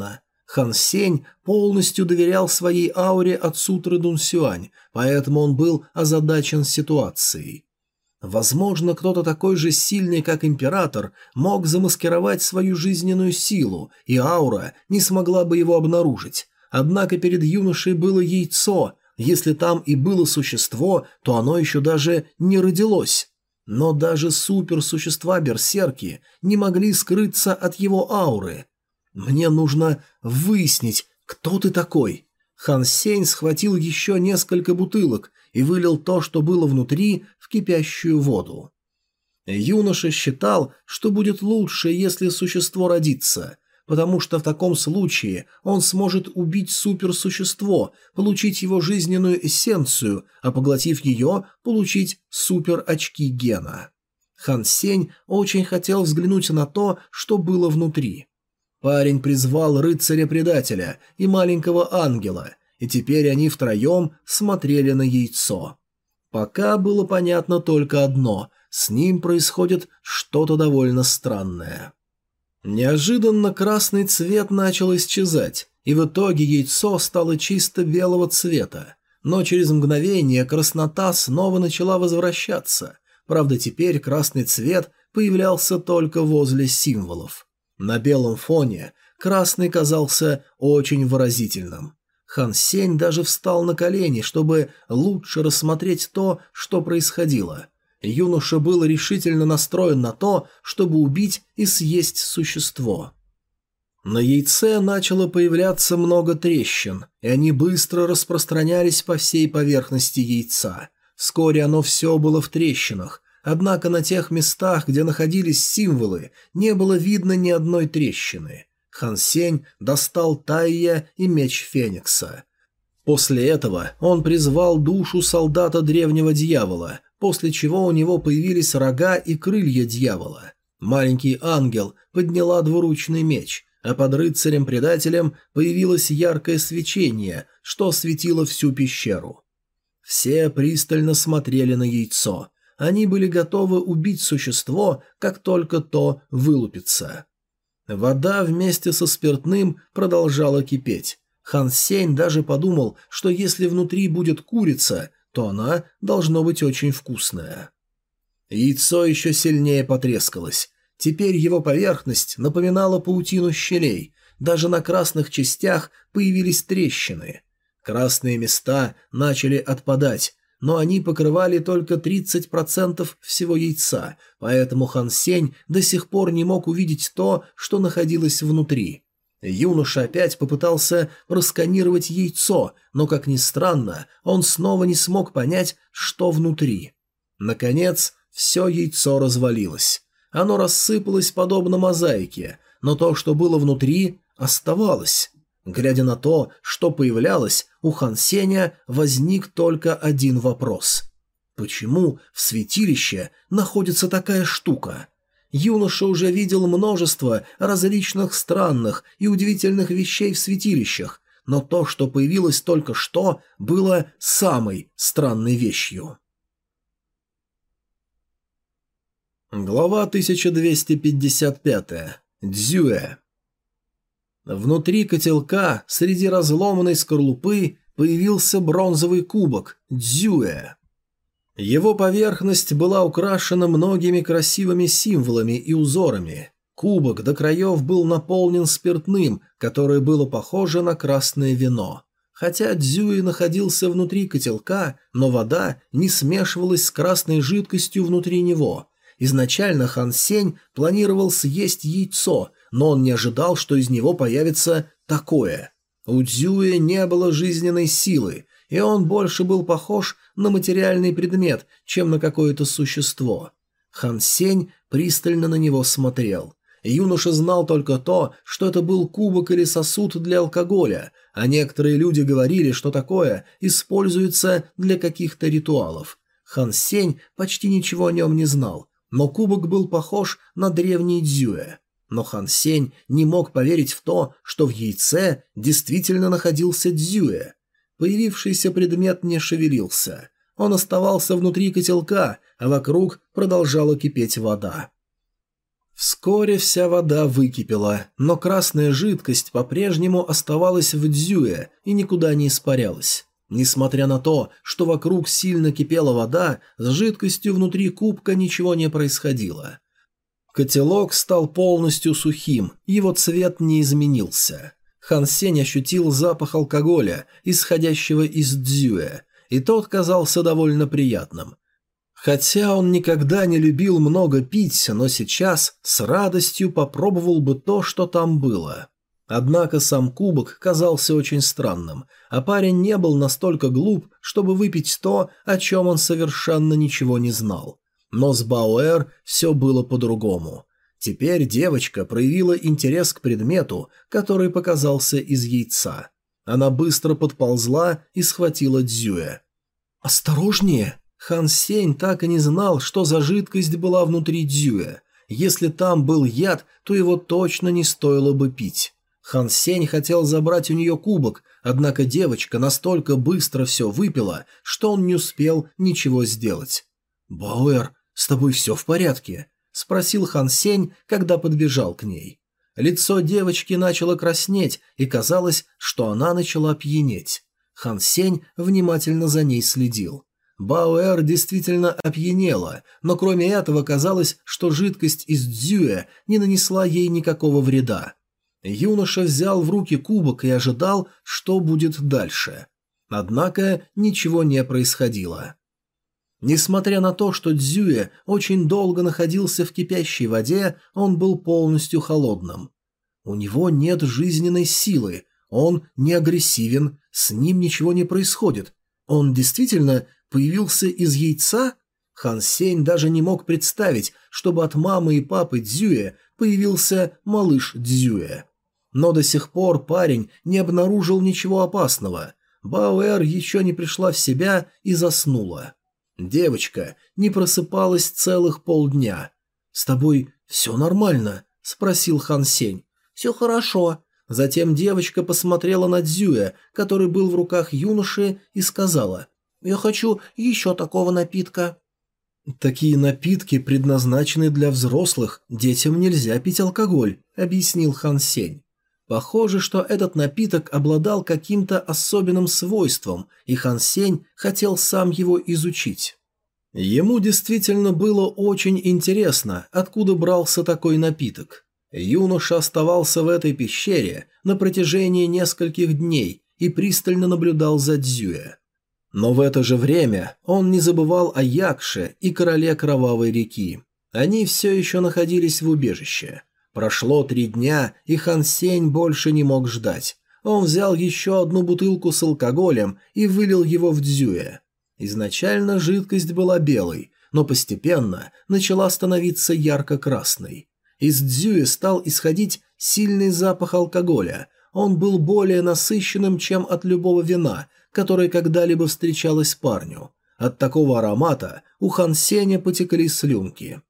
Speaker 1: Хан Сень полностью доверял своей ауре от сутры Дун Сюань, поэтому он был озадачен ситуацией. Возможно, кто-то такой же сильный, как император, мог замаскировать свою жизненную силу, и аура не смогла бы его обнаружить. Однако перед юношей было яйцо. Если там и было существо, то оно еще даже не родилось. Но даже суперсущества-берсерки не могли скрыться от его ауры. «Мне нужно выяснить, кто ты такой». Хан Сень схватил еще несколько бутылок и вылил то, что было внутри, в кипящую воду. Юноша считал, что будет лучше, если существо родится, потому что в таком случае он сможет убить суперсущество, получить его жизненную эссенцию, а поглотив ее, получить суперочки гена. Хан Сень очень хотел взглянуть на то, что было внутри. Парень призвал рыцаря-предателя и маленького ангела, и теперь они втроем смотрели на яйцо. Пока было понятно только одно – с ним происходит что-то довольно странное. Неожиданно красный цвет начал исчезать, и в итоге яйцо стало чисто белого цвета. Но через мгновение краснота снова начала возвращаться. Правда, теперь красный цвет появлялся только возле символов. На белом фоне красный казался очень выразительным. Хан Сень даже встал на колени, чтобы лучше рассмотреть то, что происходило. Юноша был решительно настроен на то, чтобы убить и съесть существо. На яйце начало появляться много трещин, и они быстро распространялись по всей поверхности яйца. Вскоре оно все было в трещинах, однако на тех местах, где находились символы, не было видно ни одной трещины. Хан Сень достал Тайя и меч Феникса. После этого он призвал душу солдата древнего дьявола, после чего у него появились рога и крылья дьявола. Маленький ангел подняла двуручный меч, а под рыцарем-предателем появилось яркое свечение, что осветило всю пещеру. Все пристально смотрели на яйцо. Они были готовы убить существо, как только то вылупится. Вода вместе со спиртным продолжала кипеть. Хан Сень даже подумал, что если внутри будет курица, то она должно быть очень вкусная. Яйцо еще сильнее потрескалось. Теперь его поверхность напоминала паутину щелей. Даже на красных частях появились трещины. Красные места начали отпадать, но они покрывали только 30% всего яйца, поэтому Хан Сень до сих пор не мог увидеть то, что находилось внутри. Юноша опять попытался просканировать яйцо, но, как ни странно, он снова не смог понять, что внутри. Наконец, все яйцо развалилось. Оно рассыпалось подобно мозаике, но то, что было внутри, оставалось. Глядя на то, что появлялось, у Хан Сеня возник только один вопрос. Почему в святилище находится такая штука? Юноша уже видел множество различных странных и удивительных вещей в святилищах, но то, что появилось только что, было самой странной вещью. Глава 1255. Дзюэ. Внутри котелка, среди разломанной скорлупы, появился бронзовый кубок Дзюэ. Его поверхность была украшена многими красивыми символами и узорами. Кубок до краев был наполнен спиртным, которое было похоже на красное вино. Хотя Дзюэ находился внутри котелка, но вода не смешивалась с красной жидкостью внутри него. Изначально Хан Сень планировал съесть яйцо, но он не ожидал, что из него появится такое. У Дзюэ не было жизненной силы, и он больше был похож на материальный предмет, чем на какое-то существо. Хан Сень пристально на него смотрел. Юноша знал только то, что это был кубок или сосуд для алкоголя, а некоторые люди говорили, что такое используется для каких-то ритуалов. Хан Сень почти ничего о нем не знал, но кубок был похож на древний Дзюэ. Но Хан Сень не мог поверить в то, что в яйце действительно находился Дзюэ. Появившийся предмет не шевелился. Он оставался внутри котелка, а вокруг продолжала кипеть вода. Вскоре вся вода выкипела, но красная жидкость по-прежнему оставалась в дзюе и никуда не испарялась. Несмотря на то, что вокруг сильно кипела вода, с жидкостью внутри кубка ничего не происходило. Котелок стал полностью сухим, его цвет не изменился. Хан Сень ощутил запах алкоголя, исходящего из дзюэ, и тот казался довольно приятным. Хотя он никогда не любил много пить, но сейчас с радостью попробовал бы то, что там было. Однако сам кубок казался очень странным, а парень не был настолько глуп, чтобы выпить то, о чем он совершенно ничего не знал. Но с Баоэр все было по-другому. Теперь девочка проявила интерес к предмету, который показался из яйца. Она быстро подползла и схватила дзюэ. «Осторожнее!» Хан Сень так и не знал, что за жидкость была внутри дзюэ. Если там был яд, то его точно не стоило бы пить. Хан Сень хотел забрать у нее кубок, однако девочка настолько быстро все выпила, что он не успел ничего сделать. «Баоэр, с тобой все в порядке?» – спросил Хан Сень, когда подбежал к ней. Лицо девочки начало краснеть, и казалось, что она начала пьянеть. Хан Сень внимательно за ней следил. Баоэр действительно опьянела, но кроме этого казалось, что жидкость из дзюэ не нанесла ей никакого вреда. Юноша взял в руки кубок и ожидал, что будет дальше. Однако ничего не происходило. Несмотря на то, что дзюэ очень долго находился в кипящей воде, он был полностью холодным. У него нет жизненной силы, он не агрессивен, с ним ничего не происходит. Он действительно появился из яйца? Хан Сень даже не мог представить, чтобы от мамы и папы Дзюэ появился малыш Дзюэ. Но до сих пор парень не обнаружил ничего опасного. Баоэр еще не пришла в себя и заснула. Девочка не просыпалась целых полдня. «С тобой все нормально?» – спросил Хан Сень. «Все хорошо». Затем девочка посмотрела на Дзюэ, который был в руках юноши, и сказала: «Я хочу еще такого напитка». «Такие напитки предназначены для взрослых, детям нельзя пить алкоголь», – объяснил Хан Сень. Похоже, что этот напиток обладал каким-то особенным свойством, и Хан Сень хотел сам его изучить. Ему действительно было очень интересно, откуда брался такой напиток. Юноша оставался в этой пещере на протяжении нескольких дней и пристально наблюдал за Дзюэ. Но в это же время он не забывал о Якше и короле Кровавой реки. Они все еще находились в убежище. Прошло 3 дня, и Хан Сень больше не мог ждать. Он взял еще одну бутылку с алкоголем и вылил его в Дзюэ. Изначально жидкость была белой, но постепенно начала становиться ярко-красной. Из Дзюэ стал исходить сильный запах алкоголя. Он был более насыщенным, чем от любого вина, которое когда-либо встречалось парню. От такого аромата у Хан Сеня потекли слюнки.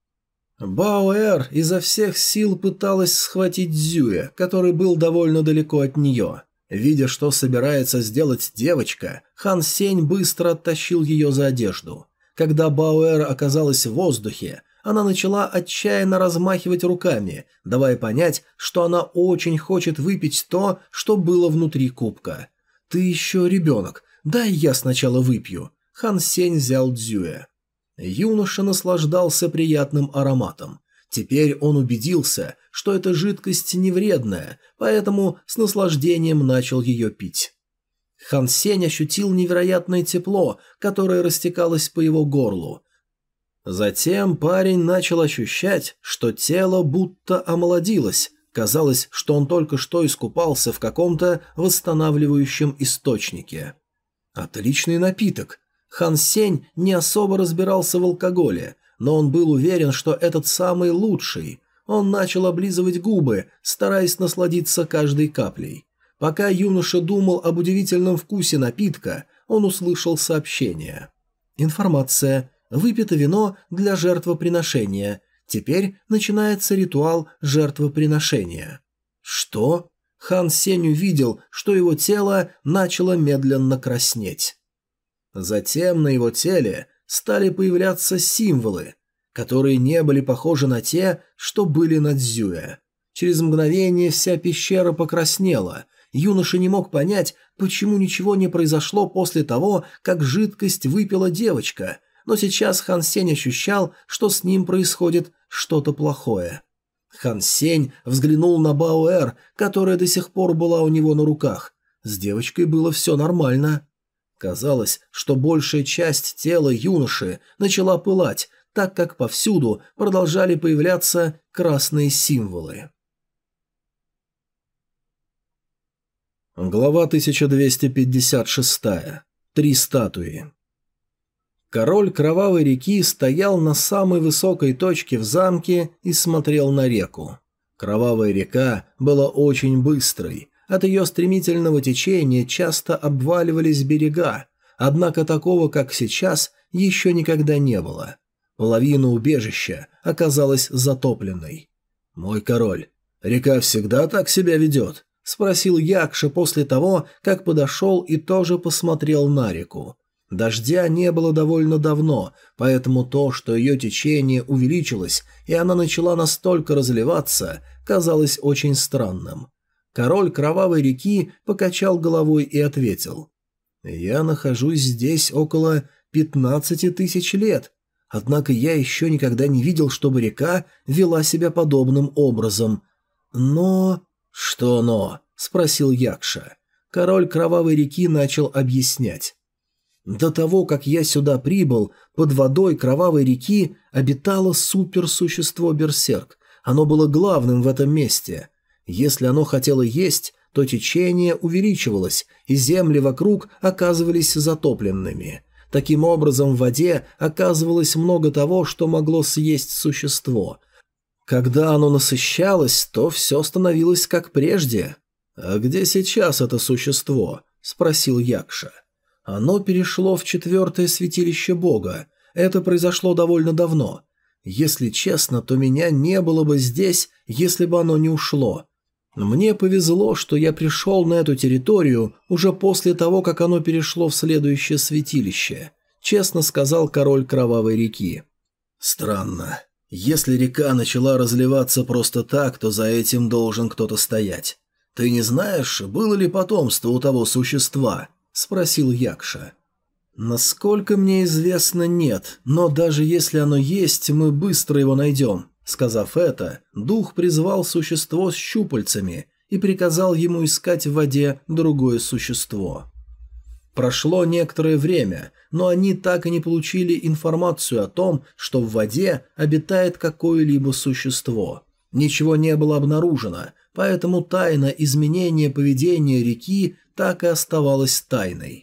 Speaker 1: Баоэр изо всех сил пыталась схватить Дзюэ, который был довольно далеко от нее. Видя, что собирается сделать девочка, Хан Сень быстро оттащил ее за одежду. Когда Баоэр оказалась в воздухе, она начала отчаянно размахивать руками, давая понять, что она очень хочет выпить то, что было внутри кубка. «Ты еще ребенок, дай я сначала выпью». Хан Сень взял Дзюэ. Юноша наслаждался приятным ароматом. Теперь он убедился, что эта жидкость не вредная, поэтому с наслаждением начал ее пить. Хан Сень ощутил невероятное тепло, которое растекалось по его горлу. Затем парень начал ощущать, что тело будто омолодилось. Казалось, что он только что искупался в каком-то восстанавливающем источнике. Отличный напиток. Хан Сень не особо разбирался в алкоголе, но он был уверен, что этот самый лучший. Он начал облизывать губы, стараясь насладиться каждой каплей. Пока юноша думал об удивительном вкусе напитка, он услышал сообщение. Информация. Выпито вино для жертвоприношения. Теперь начинается ритуал жертвоприношения. Что? Хан Сень увидел, что его тело начало медленно краснеть. Затем на его теле стали появляться символы. которые не были похожи на те, что были на Цзюэ. Через мгновение вся пещера покраснела. Юноша не мог понять, почему ничего не произошло после того, как жидкость выпила девочка, но сейчас Хан Сень ощущал, что с ним происходит что-то плохое. Хан Сень взглянул на Баоэр, которая до сих пор была у него на руках. С девочкой было все нормально. Казалось, что большая часть тела юноши начала пылать, так как повсюду продолжали появляться красные символы. Глава 1256. 3 статуи. Король Кровавой реки стоял на самой высокой точке в замке и смотрел на реку. Кровавая река была очень быстрой. От ее стремительного течения часто обваливались берега, однако такого, как сейчас, еще никогда не было. Половина убежища оказалась затопленной. «Мой король, река всегда так себя ведет?» – спросил Якша после того, как подошел и тоже посмотрел на реку. Дождя не было довольно давно, поэтому то, что ее течение увеличилось и она начала настолько разливаться, казалось очень странным. Король Кровавой реки покачал головой и ответил: «Я нахожусь здесь около 15 тысяч лет, однако я еще никогда не видел, чтобы река вела себя подобным образом. Но...» «Что «но»?» – спросил Якша. Король Кровавой реки начал объяснять. «До того, как я сюда прибыл, под водой Кровавой реки обитало суперсущество Берсерк. Оно было главным в этом месте. Если оно хотело есть, то течение увеличивалось, и земли вокруг оказывались затопленными. Таким образом, в воде оказывалось много того, что могло съесть существо. Когда оно насыщалось, то все становилось как прежде». «А где сейчас это существо?» – спросил Якша. «Оно перешло в 4-е святилище Бога. Это произошло довольно давно. Если честно, то меня не было бы здесь, если бы оно не ушло. Мне повезло, что я пришел на эту территорию уже после того, как оно перешло в следующее святилище», – честно сказал король Кровавой реки. «Странно. Если река начала разливаться просто так, то за этим должен кто-то стоять. Ты не знаешь, было ли потомство у того существа?» – спросил Якша. «Насколько мне известно, нет, но даже если оно есть, мы быстро его найдем». Сказав это, дух призвал существо с щупальцами и приказал ему искать в воде другое существо. Прошло некоторое время, но они так и не получили информацию о том, что в воде обитает какое-либо существо. Ничего не было обнаружено, поэтому тайна изменения поведения реки так и оставалась тайной.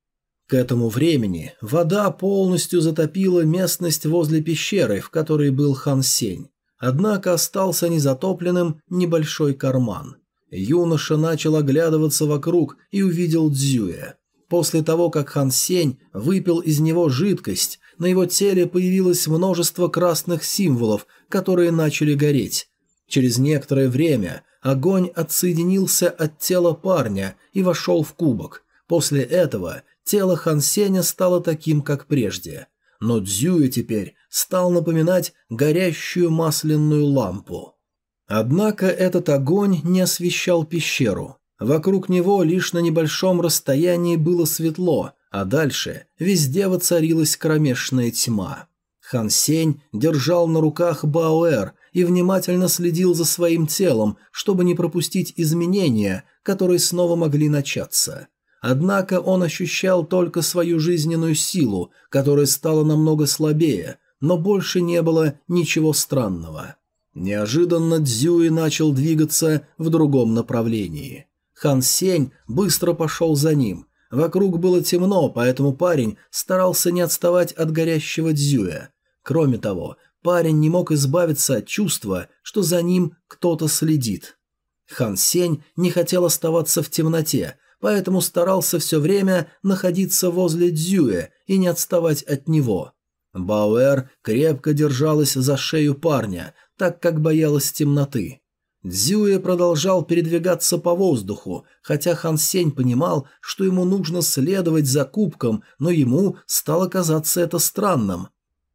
Speaker 1: К этому времени вода полностью затопила местность возле пещеры, в которой был Хан Сень. Однако остался незатопленным небольшой карман. Юноша начал оглядываться вокруг и увидел Цзюэ. После того, как Хан Сень выпил из него жидкость, на его теле появилось множество красных символов, которые начали гореть. Через некоторое время огонь отсоединился от тела парня и вошел в кубок. После этого тело Хан Сеня стало таким, как прежде. Но Цзюэ теперь стал напоминать горящую масляную лампу. Однако этот огонь не освещал пещеру. Вокруг него лишь на небольшом расстоянии было светло, а дальше везде воцарилась кромешная тьма. Хан Сень держал на руках Баоэр и внимательно следил за своим телом, чтобы не пропустить изменения, которые снова могли начаться. Однако он ощущал только свою жизненную силу, которая стала намного слабее, но больше не было ничего странного. Неожиданно Цзюэ начал двигаться в другом направлении. Хан Сень быстро пошел за ним. Вокруг было темно, поэтому парень старался не отставать от горящего Цзюэ. Кроме того, парень не мог избавиться от чувства, что за ним кто-то следит. Хан Сень не хотел оставаться в темноте, поэтому старался все время находиться возле Цзюэ и не отставать от него. Баоэр крепко держалась за шею парня, так как боялась темноты. Цзюэ продолжал передвигаться по воздуху, хотя Хан Сень понимал, что ему нужно следовать за кубком, но ему стало казаться это странным.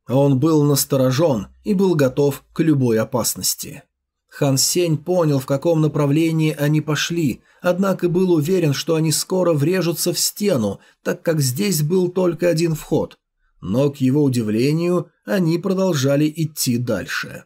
Speaker 1: Он был насторожен и был готов к любой опасности. Хан Сень понял, в каком направлении они пошли, однако был уверен, что они скоро врежутся в стену, так как здесь был только один вход. Но, к его удивлению, они продолжали идти дальше.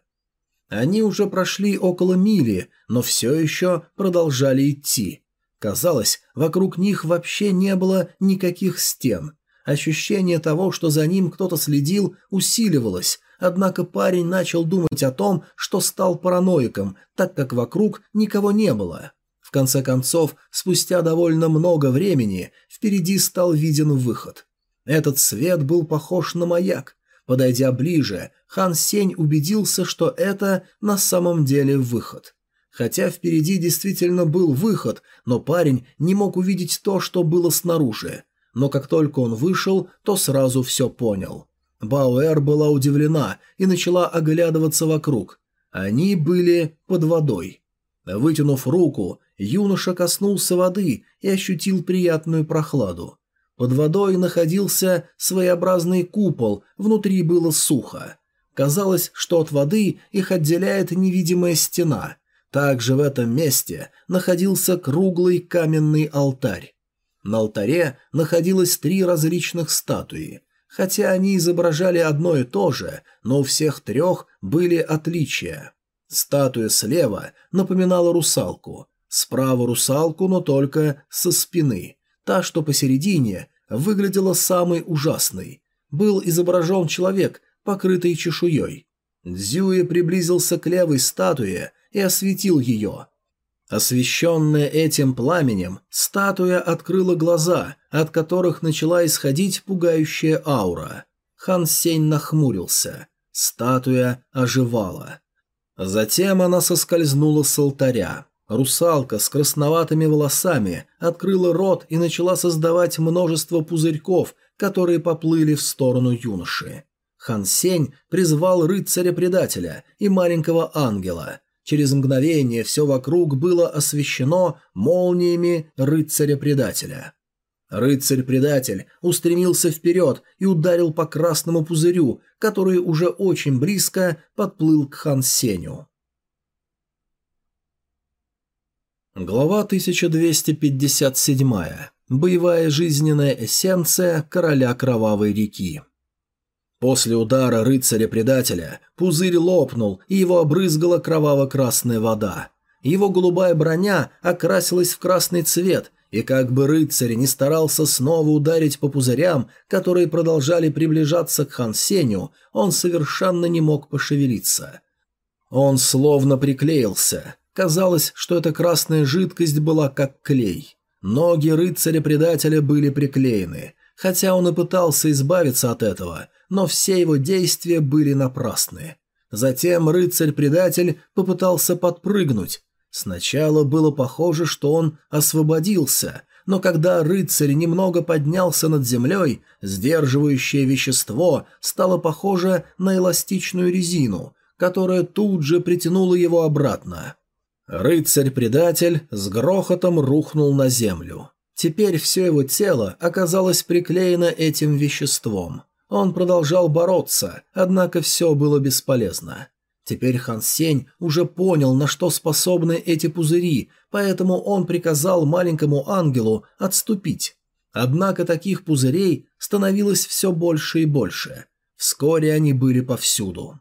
Speaker 1: Они уже прошли около мили, но все еще продолжали идти. Казалось, вокруг них вообще не было никаких стен. Ощущение того, что за ним кто-то следил, усиливалось, однако парень начал думать о том, что стал параноиком, так как вокруг никого не было. В конце концов, спустя довольно много времени, впереди стал виден выход. Этот свет был похож на маяк. Подойдя ближе, Хан Сень убедился, что это на самом деле выход. Хотя впереди действительно был выход, но парень не мог увидеть то, что было снаружи. Но как только он вышел, то сразу все понял. Бауэр была удивлена и начала оглядываться вокруг. Они были под водой. Вытянув руку, юноша коснулся воды и ощутил приятную прохладу. Под водой находился своеобразный купол, внутри было сухо. Казалось, что от воды их отделяет невидимая стена. Также в этом месте находился круглый каменный алтарь. На алтаре находилось 3 различных статуи. Хотя они изображали одно и то же, но у всех 3 были отличия. Статуя слева напоминала русалку, справа русалку, но только со спины. Та, что посередине, выглядела самой ужасной. Был изображен человек, покрытый чешуей. Цзюи приблизился к левой статуе и осветил ее. Освещенная этим пламенем, статуя открыла глаза, от которых начала исходить пугающая аура. Хан Сень нахмурился. Статуя оживала. Затем она соскользнула с алтаря. Русалка с красноватыми волосами открыла рот и начала создавать множество пузырьков, которые поплыли в сторону юноши. Хан Сень призвал рыцаря-предателя и маленького ангела. Через мгновение все вокруг было освещено молниями рыцаря-предателя. Рыцарь-предатель устремился вперед и ударил по красному пузырю, который уже очень близко подплыл к Хан Сенью. Глава 1257. Боевая жизненная эссенция короля Кровавой реки. После удара рыцаря-предателя пузырь лопнул, и его обрызгала кроваво-красная вода. Его голубая броня окрасилась в красный цвет, и как бы рыцарь не старался снова ударить по пузырям, которые продолжали приближаться к Хан Сенью, он совершенно не мог пошевелиться. Он словно приклеился. Казалось, что эта красная жидкость была как клей. Ноги рыцаря-предателя были приклеены. Хотя он и пытался избавиться от этого, но все его действия были напрасны. Затем рыцарь-предатель попытался подпрыгнуть. Сначала было похоже, что он освободился, но когда рыцарь немного поднялся над землей, сдерживающее вещество стало похоже на эластичную резину, которая тут же притянула его обратно. Рыцарь-предатель с грохотом рухнул на землю. Теперь все его тело оказалось приклеено этим веществом. Он продолжал бороться, однако все было бесполезно. Теперь Хан Сень уже понял, на что способны эти пузыри, поэтому он приказал маленькому ангелу отступить. Однако таких пузырей становилось все больше и больше. Вскоре они были повсюду.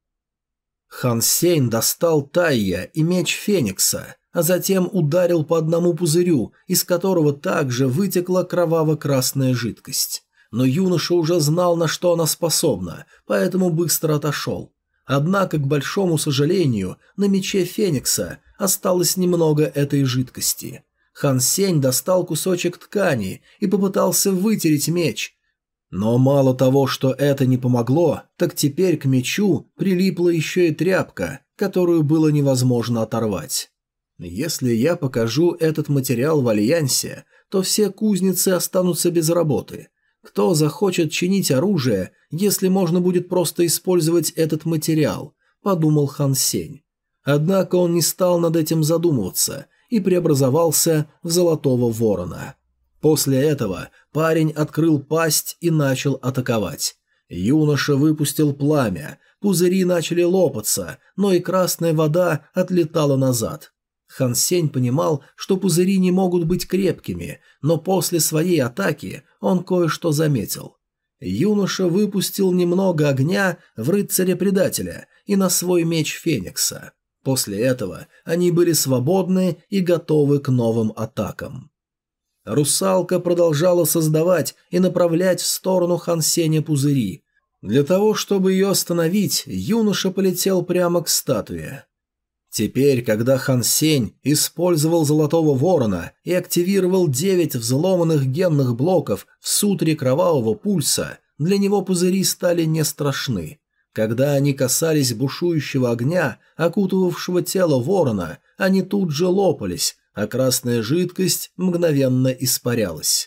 Speaker 1: Хан Сень достал Тайя и меч Феникса, а затем ударил по одному пузырю, из которого также вытекла кроваво-красная жидкость. Но юноша уже знал, на что она способна, поэтому быстро отошел. Однако, к большому сожалению, на мече Феникса осталось немного этой жидкости. Хан Сень достал кусочек ткани и попытался вытереть меч. Но мало того, что это не помогло, так теперь к мечу прилипла еще и тряпка, которую было невозможно оторвать. Если я покажу этот материал в Альянсе, то все кузницы останутся без работы. Кто захочет чинить оружие, если можно будет просто использовать этот материал, подумал Хан Сень. Однако он не стал над этим задумываться и преобразовался в Золотого Ворона. После этого парень открыл пасть и начал атаковать. Юноша выпустил пламя, пузыри начали лопаться, но и красная вода отлетала назад. Хан Сень понимал, что пузыри не могут быть крепкими, но после своей атаки он кое-что заметил. Юноша выпустил немного огня в рыцаря-предателя и на свой меч Феникса. После этого они были свободны и готовы к новым атакам. Русалка продолжала создавать и направлять в сторону Хан Сеня пузыри. Для того, чтобы ее остановить, юноша полетел прямо к статуе. Теперь, когда Хан Сень использовал Золотого Ворона и активировал 9 взломанных генных блоков в сутре Кровавого Пульса, для него пузыри стали не страшны. Когда они касались бушующего огня, окутывавшего тело ворона, они тут же лопались, а красная жидкость мгновенно испарялась.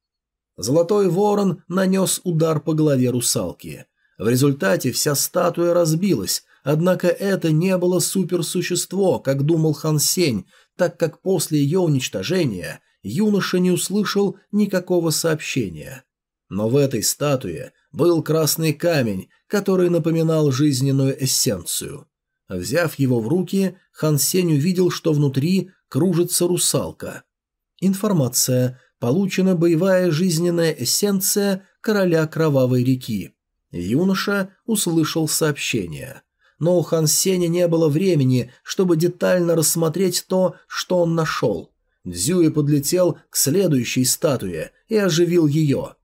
Speaker 1: Золотой ворон нанес удар по голове русалки. В результате вся статуя разбилась, однако это не было суперсущество, как думал Хан Сень, так как после ее уничтожения юноша не услышал никакого сообщения. Но в этой статуе был красный камень, который напоминал жизненную эссенцию. Взяв его в руки, Хан Сень увидел, что внутри кружится русалка. Информация. Получена боевая жизненная эссенция короля Кровавой реки. Юноша услышал сообщение. Но у Хан Сеня не было времени, чтобы детально рассмотреть то, что он нашел. Цзюи подлетел к следующей статуе и оживил ее.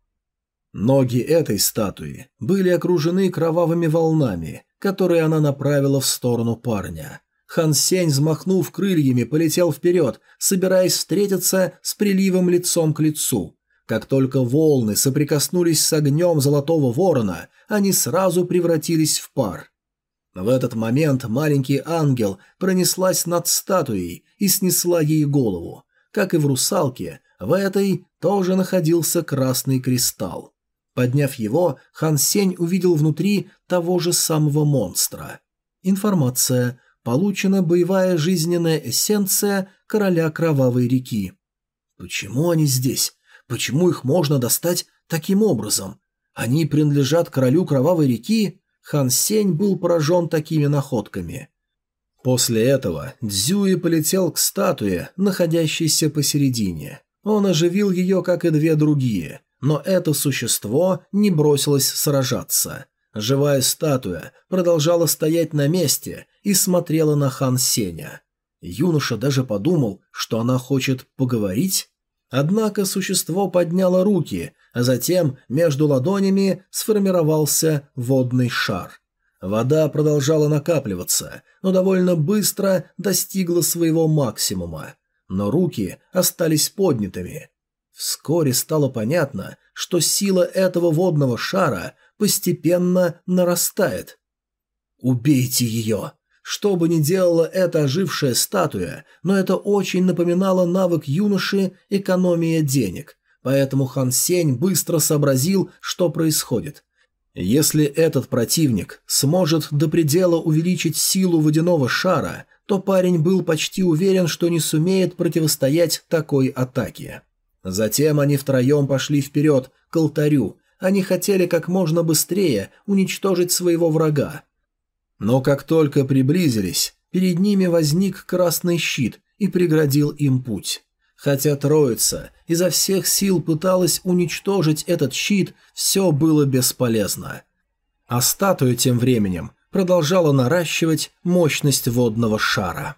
Speaker 1: Ноги этой статуи были окружены кровавыми волнами, которые она направила в сторону парня. Хан Сень, взмахнув крыльями, полетел вперед, собираясь встретиться с приливом лицом к лицу. Как только волны соприкоснулись с огнем Золотого Ворона, они сразу превратились в пар. В этот момент маленький ангел пронеслась над статуей и снесла ей голову. Как и в русалке, в этой тоже находился красный кристалл. Подняв его, Хан Сень увидел внутри того же самого монстра. Информация. Получена боевая жизненная эссенция короля Кровавой реки. Почему они здесь? Почему их можно достать таким образом? Они принадлежат королю Кровавой реки? Хан Сень был поражен такими находками. После этого Цзюи полетел к статуе, находящейся посередине. Он оживил ее, как и 2 другие. Но это существо не бросилось сражаться. Живая статуя продолжала стоять на месте и смотрела на Хан Сеня. Юноша даже подумал, что она хочет поговорить. Однако существо подняло руки, а затем между ладонями сформировался водный шар. Вода продолжала накапливаться, но довольно быстро достигла своего максимума. Но руки остались поднятыми. Вскоре стало понятно, что сила этого водного шара постепенно нарастает. «Убейте ее!» Что бы ни делала эта ожившая статуя, но это очень напоминало навык юноши экономия денег, поэтому Хан Сень быстро сообразил, что происходит. Если этот противник сможет до предела увеличить силу водяного шара, то парень был почти уверен, что не сумеет противостоять такой атаке. Затем они втроем пошли вперед, к алтарю. Они хотели как можно быстрее уничтожить своего врага. Но как только приблизились, перед ними возник красный щит и преградил им путь. Хотя троица изо всех сил пыталась уничтожить этот щит, все было бесполезно. А статуя тем временем продолжала наращивать мощность водного шара.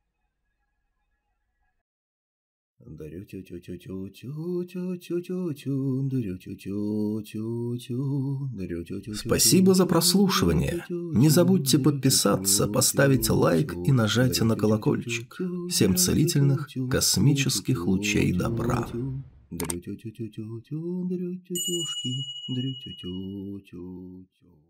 Speaker 1: Спасибо за прослушивание. Не забудьте подписаться, поставить лайк и нажать на колокольчик. Всем целительных космических лучей добра. Дрю-тю-тю-тю-тю-тю, дрю-тю-тюшки, дрю-тю-тю-тю-тю.